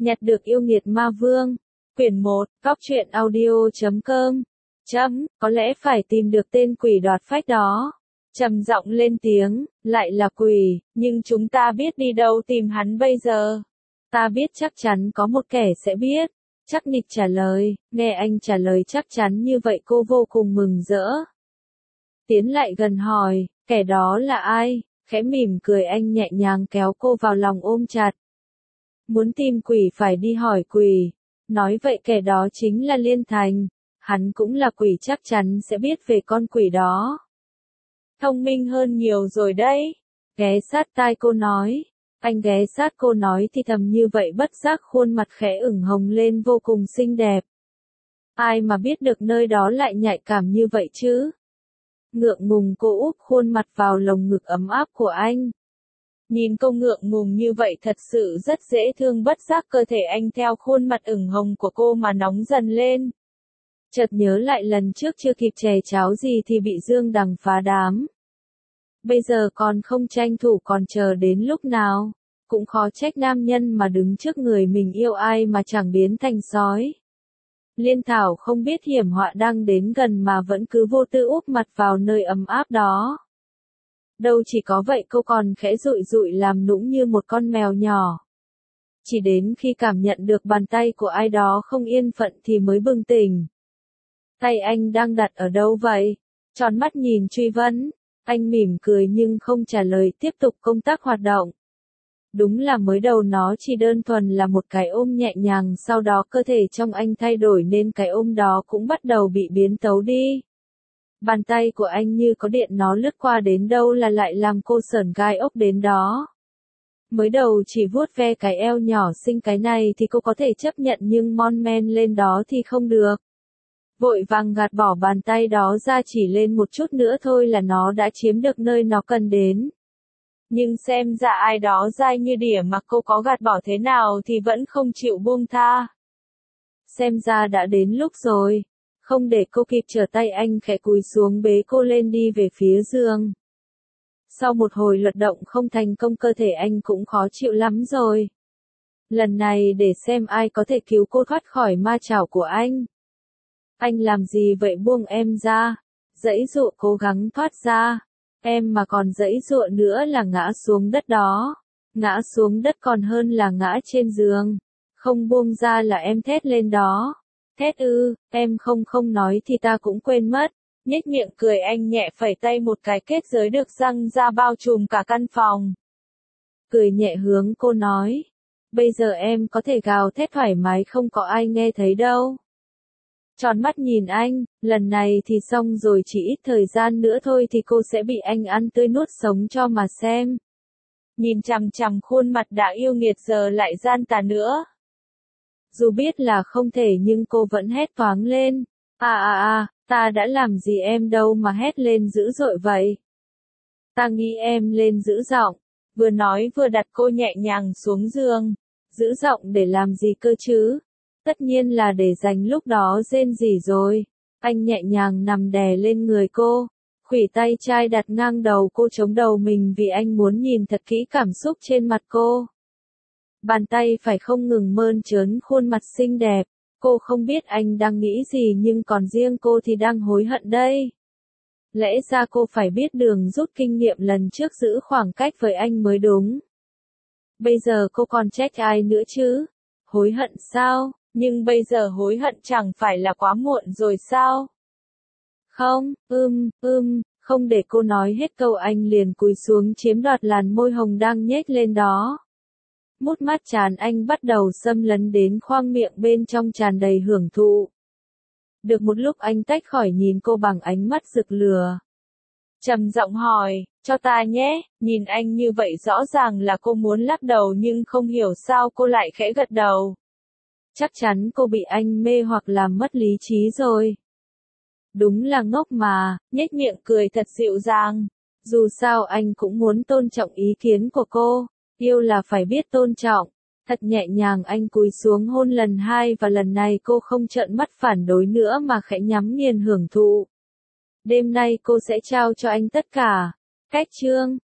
Nhặt được yêu nghiệt ma vương. Quyển 1, goctruyện audio.com. Có lẽ phải tìm được tên quỷ đoạt phách đó. Trầm giọng lên tiếng, lại là quỷ, nhưng chúng ta biết đi đâu tìm hắn bây giờ. Ta biết chắc chắn có một kẻ sẽ biết. Chắc nịch trả lời, nghe anh trả lời chắc chắn như vậy cô vô cùng mừng rỡ. Tiến lại gần hỏi, kẻ đó là ai? Khẽ mỉm cười anh nhẹ nhàng kéo cô vào lòng ôm chặt. Muốn tìm quỷ phải đi hỏi quỷ. Nói vậy kẻ đó chính là Liên Thành. Hắn cũng là quỷ chắc chắn sẽ biết về con quỷ đó. Thông minh hơn nhiều rồi đấy. Ghé sát tai cô nói. Anh ghé sát cô nói thì thầm như vậy bất giác khuôn mặt khẽ ửng hồng lên vô cùng xinh đẹp. Ai mà biết được nơi đó lại nhạy cảm như vậy chứ? Ngượng ngùng cô úp khuôn mặt vào lồng ngực ấm áp của anh. Nhìn cô ngượng ngùng như vậy thật sự rất dễ thương, bất giác cơ thể anh theo khuôn mặt ửng hồng của cô mà nóng dần lên. Chợt nhớ lại lần trước chưa kịp chè cháo gì thì bị Dương Đằng phá đám. Bây giờ còn không tranh thủ còn chờ đến lúc nào. Cũng khó trách nam nhân mà đứng trước người mình yêu ai mà chẳng biến thành sói. Liên Thảo không biết hiểm họa đang đến gần mà vẫn cứ vô tư úp mặt vào nơi ấm áp đó. Đâu chỉ có vậy cô còn khẽ dụi dụi làm nũng như một con mèo nhỏ. Chỉ đến khi cảm nhận được bàn tay của ai đó không yên phận thì mới bừng tỉnh. Tay anh đang đặt ở đâu vậy? Tròn mắt nhìn truy vấn. Anh mỉm cười nhưng không trả lời, tiếp tục công tác hoạt động. Đúng là mới đầu nó chỉ đơn thuần là một cái ôm nhẹ nhàng, sau đó cơ thể trong anh thay đổi nên cái ôm đó cũng bắt đầu bị biến tấu đi. Bàn tay của anh như có điện, nó lướt qua đến đâu là lại làm cô sởn gai ốc đến đó. Mới đầu chỉ vuốt ve cái eo nhỏ xinh cái này thì cô có thể chấp nhận, nhưng mon men lên đó thì không được. Vội vàng gạt bỏ bàn tay đó ra, chỉ lên một chút nữa thôi là nó đã chiếm được nơi nó cần đến. Nhưng xem ra ai đó dai như đỉa mà cô có gạt bỏ thế nào thì vẫn không chịu buông tha. Xem ra đã đến lúc rồi. Không để cô kịp trở tay anh khẽ cúi xuống bế cô lên đi về phía giường. Sau một hồi luận động không thành công, cơ thể anh cũng khó chịu lắm rồi. Lần này để xem ai có thể cứu cô thoát khỏi ma chảo của anh. Anh làm gì vậy, buông em ra. Giãy giụa cố gắng thoát ra. Em mà còn giãy giụa nữa là ngã xuống đất đó. Ngã xuống đất còn hơn là ngã trên giường. Không buông ra là em thét lên đó. Thét ư? Em không nói thì ta cũng quên mất. Nhếch miệng cười anh nhẹ phẩy tay, một cái kết giới được răng ra bao trùm cả căn phòng. Cười nhẹ hướng cô nói. Bây giờ em có thể gào thét thoải mái, không có ai nghe thấy đâu. Tròn mắt nhìn anh, lần này thì xong rồi, chỉ ít thời gian nữa thôi thì cô sẽ bị anh ăn tươi nuốt sống cho mà xem. Nhìn chằm chằm khuôn mặt đã yêu nghiệt giờ lại gian tà nữa. Dù biết là không thể nhưng cô vẫn hét toáng lên. Ta đã làm gì em đâu mà hét lên dữ dội vậy. Ta nghĩ em lên giữ giọng. Vừa nói vừa đặt cô nhẹ nhàng xuống giường. Giữ giọng để làm gì cơ chứ? Tất nhiên là để dành lúc đó rên rỉ rồi. Anh nhẹ nhàng nằm đè lên người cô. Khuỷu tay trái đặt ngang đầu cô chống đầu mình vì anh muốn nhìn thật kỹ cảm xúc trên mặt cô. Bàn tay phải không ngừng mơn trớn khuôn mặt xinh đẹp. Cô không biết anh đang nghĩ gì, nhưng còn riêng cô thì đang hối hận đây. Lẽ ra cô phải biết đường rút kinh nghiệm lần trước giữ khoảng cách với anh mới đúng. Bây giờ cô còn trách ai nữa chứ? Hối hận sao? Nhưng bây giờ hối hận chẳng phải là quá muộn rồi sao? Không, không để cô nói hết câu anh liền cúi xuống chiếm đoạt làn môi hồng đang nhếch lên đó. Mút mát trán anh bắt đầu xâm lấn đến khoang miệng bên trong tràn đầy hưởng thụ. Được một lúc anh tách khỏi nhìn cô bằng ánh mắt rực lửa. Trầm giọng hỏi, cho ta nhé, nhìn anh như vậy rõ ràng là cô muốn lắc đầu nhưng không hiểu sao cô lại khẽ gật đầu. Chắc chắn cô bị anh mê hoặc làm mất lý trí rồi. Đúng là ngốc mà, nhếch miệng cười thật dịu dàng. Dù sao anh cũng muốn tôn trọng ý kiến của cô. Yêu là phải biết tôn trọng. Thật nhẹ nhàng anh cúi xuống hôn lần hai và lần này cô không trợn mắt phản đối nữa mà khẽ nhắm nghiền hưởng thụ. Đêm nay cô sẽ trao cho anh tất cả. Cách chương